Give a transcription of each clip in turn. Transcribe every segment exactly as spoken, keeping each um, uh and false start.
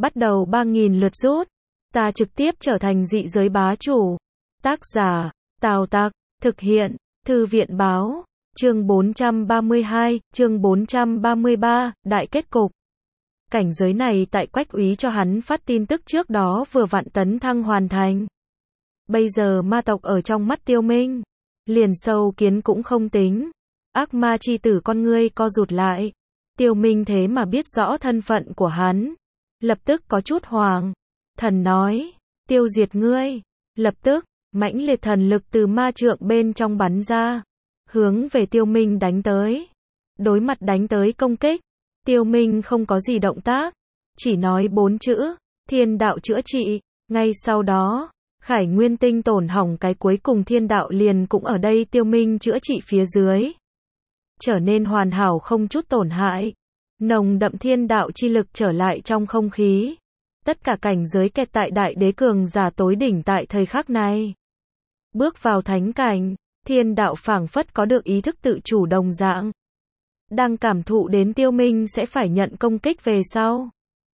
bắt đầu ba nghìn lượt rút. Ta trực tiếp trở thành dị giới bá chủ. Tác giả, Tào Tặc, thực hiện, Thư viện báo, chương bốn trăm ba mươi hai, chương bốn trăm ba mươi ba, đại kết cục. Cảnh giới này tại Quách Úy cho hắn phát tin tức trước đó vừa vặn tấn thăng hoàn thành. Bây giờ ma tộc ở trong mắt Tiêu Minh, liền sâu kiến cũng không tính. Ác ma chi tử con ngươi co rụt lại. Tiêu Minh thế mà biết rõ thân phận của hắn. Lập tức có chút hoàng. Thần nói, tiêu diệt ngươi. Lập tức, mãnh liệt thần lực từ ma trượng bên trong bắn ra. Hướng về Tiêu Minh đánh tới. Đối mặt đánh tới công kích. Tiêu Minh không có gì động tác. Chỉ nói bốn chữ, thiên đạo chữa trị. Ngay sau đó, Khải Nguyên Tinh tổn hỏng cái cuối cùng thiên đạo liền cũng ở đây Tiêu Minh chữa trị phía dưới. Trở nên hoàn hảo không chút tổn hại. Nồng đậm thiên đạo chi lực trở lại trong không khí. Tất cả cảnh giới kẹt tại đại đế cường giả tối đỉnh tại thời khắc này. Bước vào thánh cảnh, thiên đạo phảng phất có được ý thức tự chủ đồng dạng. Đang cảm thụ đến Tiêu Minh sẽ phải nhận công kích về sau.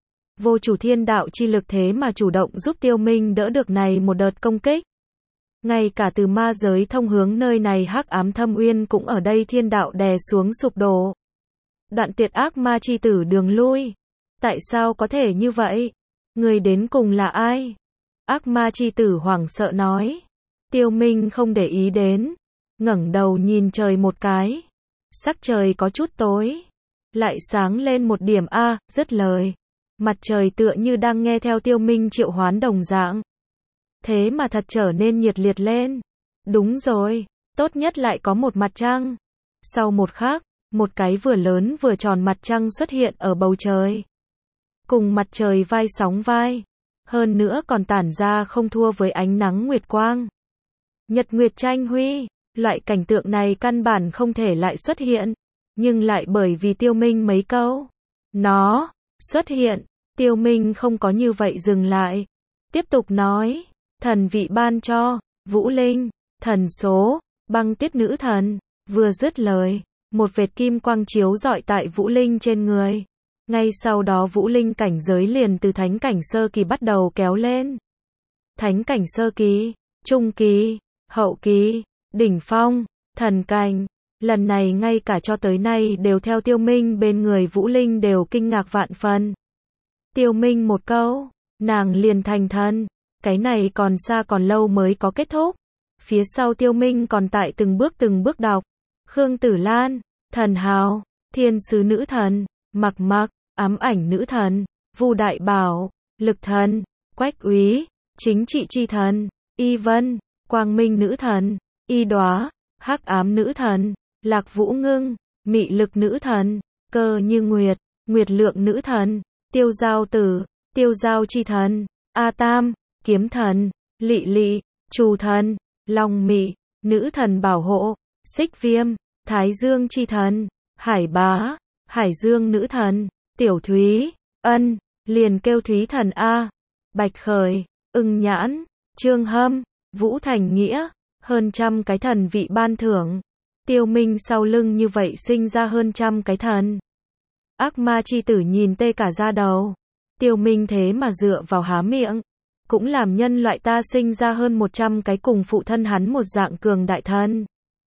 Vô chủ thiên đạo chi lực thế mà chủ động giúp Tiêu Minh đỡ được này một đợt công kích. Ngay cả từ ma giới thông hướng nơi này hắc ám thâm uyên cũng ở đây thiên đạo đè xuống sụp đổ. Đoạn tuyệt ác ma chi tử đường lui. Tại sao có thể như vậy? Người đến cùng là ai? Ác ma chi tử hoảng sợ nói. Tiêu Minh không để ý đến. Ngẩng đầu nhìn trời một cái. Sắc trời có chút tối. Lại sáng lên một điểm a, dứt lời. Mặt trời tựa như đang nghe theo Tiêu Minh triệu hoán đồng dạng. Thế mà thật trở nên nhiệt liệt lên. Đúng rồi, tốt nhất lại có một mặt trăng. Sau một khắc, một cái vừa lớn vừa tròn mặt trăng xuất hiện ở bầu trời. Cùng mặt trời vai sóng vai. Hơn nữa còn tản ra không thua với ánh nắng nguyệt quang. Nhật nguyệt tranh huy, loại cảnh tượng này căn bản không thể lại xuất hiện. Nhưng lại bởi vì Tiêu Minh mấy câu. Nó, xuất hiện, Tiêu Minh không có như vậy dừng lại. Tiếp tục nói. Thần vị ban cho, Vũ Linh, thần số, băng tuyết nữ thần. Vừa dứt lời, một vệt kim quang chiếu rọi tại Vũ Linh trên người. Ngay sau đó Vũ Linh cảnh giới liền từ thánh cảnh sơ kỳ bắt đầu kéo lên. Thánh cảnh sơ kỳ, trung kỳ, hậu kỳ, đỉnh phong, thần cảnh. Lần này ngay cả cho tới nay đều theo Tiêu Minh bên người Vũ Linh đều kinh ngạc vạn phần. Tiêu Minh một câu, nàng liền thành thần. Cái này còn xa còn lâu mới có kết thúc. Phía sau Tiêu Minh còn tại từng bước từng bước đọc. Khương Tử Lan, thần hào, thiên sứ nữ thần, Mặc Mặc, ám ảnh nữ thần, Vu Đại Bảo, lực thần, Quách Úy, chính trị chi thần, Y Vân, quang minh nữ thần, Y Đóa, hắc ám nữ thần, Lạc Vũ Ngưng, mị lực nữ thần, Cơ Như Nguyệt, nguyệt lượng nữ thần, Tiêu Giao Tử, tiêu giao chi thần, A Tam, kiếm thần, Lị Lị, Trù thần, Long Mị, nữ thần bảo hộ, Xích Viêm, Thái Dương chi thần, Hải Bá, Hải Dương nữ thần, Tiểu Thúy, Ân, liền kêu Thúy thần A, Bạch Khởi, Ưng Nhãn, Trương Hâm, Vũ Thành Nghĩa, hơn trăm cái thần vị ban thưởng. Tiêu Minh sau lưng như vậy sinh ra hơn trăm cái thần. Ác ma chi tử nhìn tê cả da đầu. Tiêu Minh thế mà dựa vào há miệng. Cũng làm nhân loại ta sinh ra hơn một trăm cái cùng phụ thân hắn một dạng cường đại thân.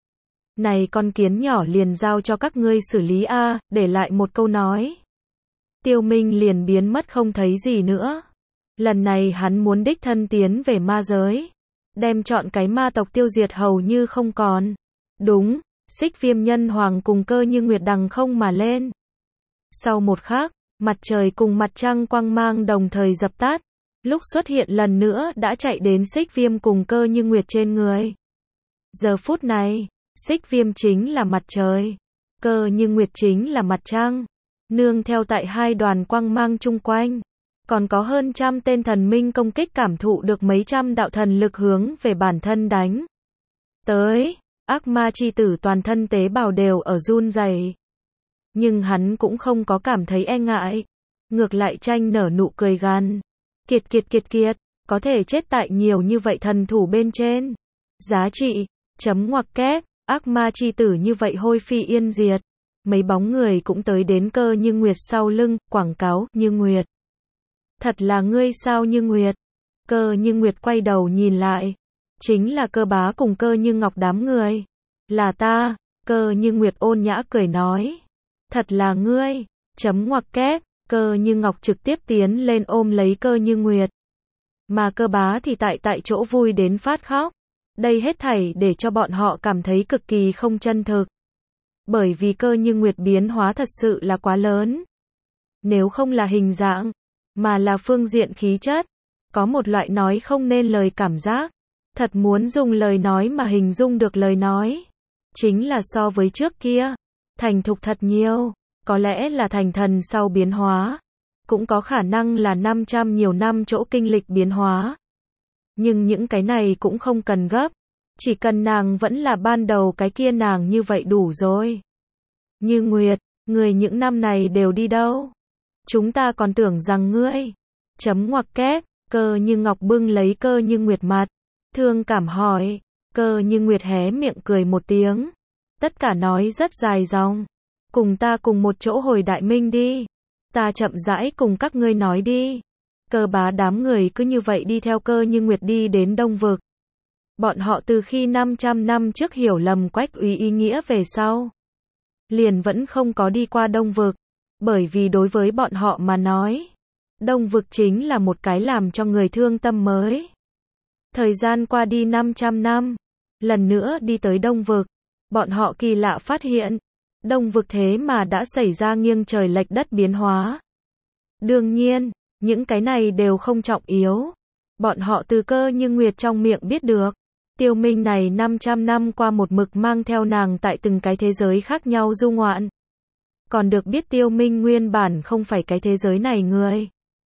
Này con kiến nhỏ liền giao cho các ngươi xử lý a, để lại một câu nói. Tiêu Minh liền biến mất không thấy gì nữa. Lần này hắn muốn đích thân tiến về ma giới. Đem chọn cái ma tộc tiêu diệt hầu như không còn. Đúng, Xích Viêm nhân hoàng cùng Cơ Như Nguyệt đằng không mà lên. Sau một khắc, mặt trời cùng mặt trăng quang mang đồng thời dập tắt. Lúc xuất hiện lần nữa đã chạy đến Xích Viêm cùng Cơ Như Nguyệt trên người. Giờ phút này, Xích Viêm chính là mặt trời, Cơ Như Nguyệt chính là mặt trăng. Nương theo tại hai đoàn quang mang chung quanh, còn có hơn trăm tên thần minh công kích cảm thụ được mấy trăm đạo thần lực hướng về bản thân đánh. Tới, ác ma chi tử toàn thân tế bào đều ở run rẩy. Nhưng hắn cũng không có cảm thấy e ngại. Ngược lại tranh nở nụ cười gan. Kiệt kiệt kiệt kiệt, có thể chết tại nhiều như vậy thần thủ bên trên. Giá trị, chấm ngoặc kép, ác ma chi tử như vậy hôi phi yên diệt. Mấy bóng người cũng tới đến Cơ Như Nguyệt sau lưng, quảng cáo, Như Nguyệt. Thật là ngươi sao Như Nguyệt? Cơ Như Nguyệt quay đầu nhìn lại. Chính là Cơ Bá cùng Cơ Như Ngọc đám người. Là ta, Cơ Như Nguyệt ôn nhã cười nói. Thật là ngươi, chấm ngoặc kép, Cơ Như Ngọc trực tiếp tiến lên ôm lấy Cơ Như Nguyệt. Mà Cơ Bá thì tại tại chỗ vui đến phát khóc. Đây hết thảy để cho bọn họ cảm thấy cực kỳ không chân thực. Bởi vì Cơ Như Nguyệt biến hóa thật sự là quá lớn. Nếu không là hình dạng, mà là phương diện khí chất, có một loại nói không nên lời cảm giác. Thật muốn dùng lời nói mà hình dung được lời nói. Chính là so với trước kia, thành thục thật nhiều, có lẽ là thành thần sau biến hóa. Cũng có khả năng là năm trăm nhiều năm chỗ kinh lịch biến hóa. Nhưng những cái này cũng không cần gấp. Chỉ cần nàng vẫn là ban đầu cái kia nàng như vậy đủ rồi. Như Nguyệt, người những năm này đều đi đâu? Chúng ta còn tưởng rằng ngươi. Chấm ngoặc kép, Cơ Như Ngọc bưng lấy Cơ Như Nguyệt mặt. Thương cảm hỏi. Cơ Như Nguyệt hé miệng cười một tiếng. Tất cả nói rất dài dòng. Cùng ta cùng một chỗ hồi Đại Minh đi. Ta chậm rãi cùng các ngươi nói đi. Cơ Bá đám người cứ như vậy đi theo Cơ Như Nguyệt đi đến Đông Vực. Bọn họ từ khi năm trăm năm trước hiểu lầm Quách Úy ý nghĩa về sau. Liền vẫn không có đi qua Đông Vực. Bởi vì đối với bọn họ mà nói. Đông Vực chính là một cái làm cho người thương tâm mới. Thời gian qua đi năm trăm năm. Lần nữa đi tới Đông Vực. Bọn họ kỳ lạ phát hiện. Đông Vực thế mà đã xảy ra nghiêng trời lệch đất biến hóa. Đương nhiên, những cái này đều không trọng yếu. Bọn họ từ Cơ Như Nguyệt trong miệng biết được. Tiêu Minh này năm trăm năm qua một mực mang theo nàng tại từng cái thế giới khác nhau du ngoạn. Còn được biết Tiêu Minh nguyên bản không phải cái thế giới này người.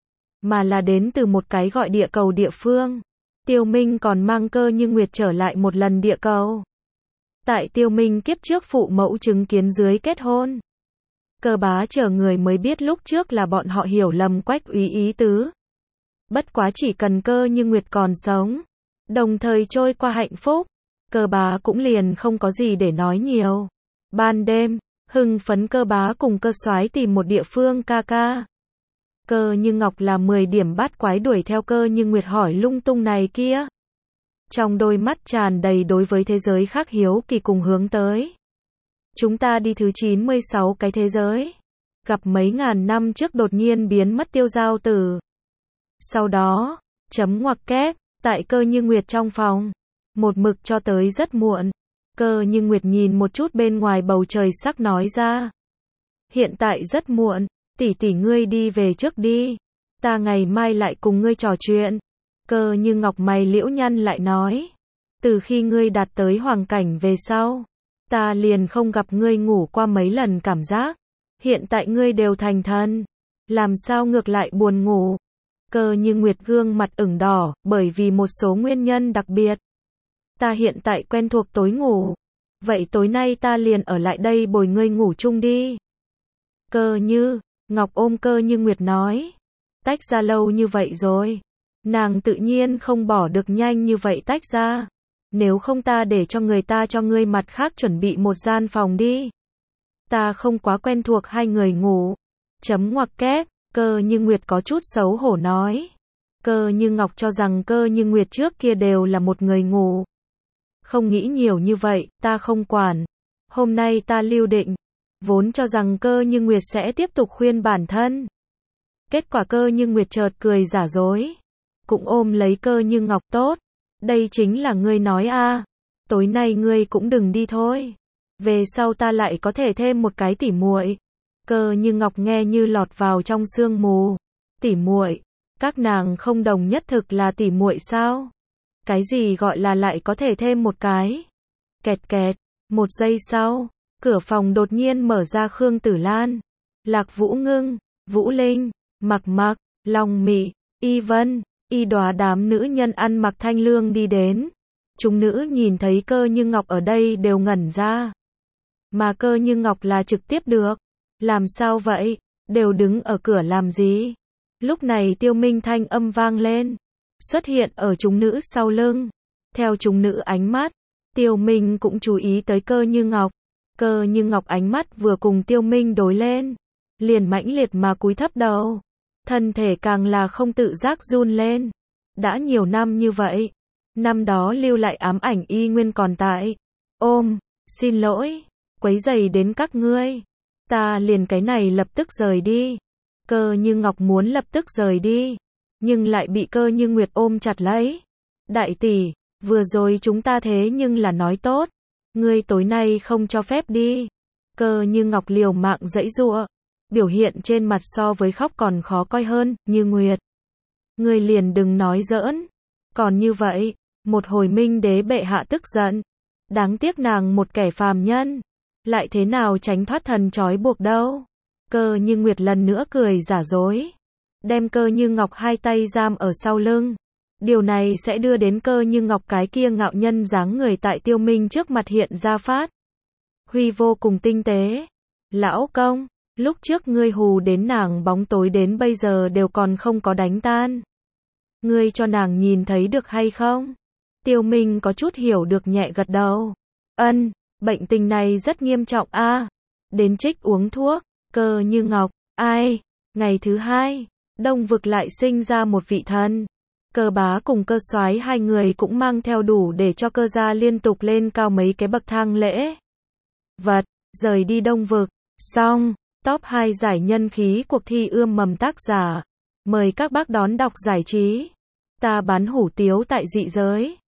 Mà là đến từ một cái gọi địa cầu địa phương. Tiêu Minh còn mang Cơ Như Nguyệt trở lại một lần địa cầu. Tại Tiêu Minh kiếp trước phụ mẫu chứng kiến dưới kết hôn. Cơ Bá chờ người mới biết lúc trước là bọn họ hiểu lầm Quách Úy ý tứ. Bất quá chỉ cần Cơ Như Nguyệt còn sống, đồng thời trôi qua hạnh phúc, Cơ Bá cũng liền không có gì để nói nhiều. Ban đêm, hưng phấn Cơ Bá cùng Cơ Soái tìm một địa phương ca ca. Cơ Như Ngọc là mười điểm bát quái đuổi theo Cơ Như Nguyệt hỏi lung tung này kia. Trong đôi mắt tràn đầy đối với thế giới khác hiếu kỳ cùng hướng tới. Chúng ta đi thứ chín mươi sáu cái thế giới. Gặp mấy ngàn năm trước đột nhiên biến mất Tiêu Giao Tử. Sau đó, chấm ngoặc kép, tại Cơ Như Nguyệt trong phòng. Một mực cho tới rất muộn. Cơ Như Nguyệt nhìn một chút bên ngoài bầu trời sắc nói ra. Hiện tại rất muộn, tỷ tỷ ngươi đi về trước đi. Ta ngày mai lại cùng ngươi trò chuyện. Cơ Như Ngọc mày liễu nhăn lại nói. Từ khi ngươi đạt tới hoàng cảnh về sau. Ta liền không gặp ngươi ngủ qua mấy lần cảm giác. Hiện tại ngươi đều thành thần. Làm sao ngược lại buồn ngủ. Cơ Như Nguyệt gương mặt ửng đỏ, bởi vì một số nguyên nhân đặc biệt. Ta hiện tại quen thuộc tối ngủ. Vậy tối nay ta liền ở lại đây bồi ngươi ngủ chung đi. Cơ Như Ngọc ôm Cơ Như Nguyệt nói. Tách ra lâu như vậy rồi. Nàng tự nhiên không bỏ được nhanh như vậy tách ra. Nếu không ta để cho người ta cho ngươi mặt khác chuẩn bị một gian phòng đi. Ta không quá quen thuộc hai người ngủ. Chấm ngoặc kép, Cơ Như Nguyệt có chút xấu hổ nói. Cơ Như Ngọc cho rằng Cơ Như Nguyệt trước kia đều là một người ngủ. Không nghĩ nhiều như vậy, ta không quản. Hôm nay ta lưu định. Vốn cho rằng Cơ Như Nguyệt sẽ tiếp tục khuyên bản thân. Kết quả Cơ Như Nguyệt chợt cười giả dối. Cũng ôm lấy Cơ Như Ngọc tốt. Đây chính là ngươi nói a. À. Tối nay ngươi cũng đừng đi thôi. Về sau ta lại có thể thêm một cái tỉ muội. Cơ Như Ngọc nghe như lọt vào trong sương mù. Tỉ muội, các nàng không đồng nhất thực là tỉ muội sao? Cái gì gọi là lại có thể thêm một cái? Kẹt kẹt, một giây sau, cửa phòng đột nhiên mở ra. Khương Tử Lan, Lạc Vũ Ngưng, Vũ Linh, Mặc Mặc, Long Mị, Y Vân, Y Đóa đám nữ nhân ăn mặc thanh lương đi đến. Chúng nữ nhìn thấy Cơ Như Ngọc ở đây đều ngẩn ra. Mà Cơ Như Ngọc là trực tiếp được. Làm sao vậy? Đều đứng ở cửa làm gì? Lúc này Tiêu Minh thanh âm vang lên. Xuất hiện ở chúng nữ sau lưng. Theo chúng nữ ánh mắt, Tiêu Minh cũng chú ý tới Cơ Như Ngọc. Cơ Như Ngọc ánh mắt vừa cùng Tiêu Minh đối lên. Liền mãnh liệt mà cúi thấp đầu. thân thể càng là không tự giác run lên. Đã nhiều năm như vậy, năm đó lưu lại ám ảnh y nguyên còn tại. Ôm, xin lỗi, quấy rầy đến các ngươi. Ta liền cái này lập tức rời đi. Cơ Như Ngọc muốn lập tức rời đi, nhưng lại bị Cơ Như Nguyệt ôm chặt lấy. Đại tỷ, vừa rồi chúng ta thế nhưng là nói tốt, ngươi tối nay không cho phép đi. Cơ Như Ngọc liều mạng giãy giụa, biểu hiện trên mặt so với khóc còn khó coi hơn. Như Nguyệt, ngươi liền đừng nói giỡn. Còn như vậy, một hồi Minh đế bệ hạ tức giận. Đáng tiếc nàng một kẻ phàm nhân, lại thế nào tránh thoát thần trói buộc đâu. Cơ Như Nguyệt lần nữa cười giả dối, đem Cơ Như Ngọc hai tay giam ở sau lưng. Điều này sẽ đưa đến Cơ Như Ngọc cái kia ngạo nhân dáng người tại Tiêu Minh trước mặt hiện ra phát huy vô cùng tinh tế. Lão công, lúc trước ngươi hù đến nàng bóng tối đến bây giờ đều còn không có đánh tan. Ngươi cho nàng nhìn thấy được hay không? Tiêu Minh có chút hiểu được nhẹ gật đầu. Ân, bệnh tình này rất nghiêm trọng a. À, đến trích uống thuốc. Cơ Như Ngọc, ai? Ngày thứ hai, Đông Vực lại sinh ra một vị thần. Cơ Bá cùng Cơ Soái hai người cũng mang theo đủ để cho Cơ gia liên tục lên cao mấy cái bậc thang lễ vật, rời đi Đông Vực. Xong, top hai giải nhân khí cuộc thi ươm mầm tác giả. Mời các bác đón đọc giải trí. Ta bán hủ tiếu tại dị giới.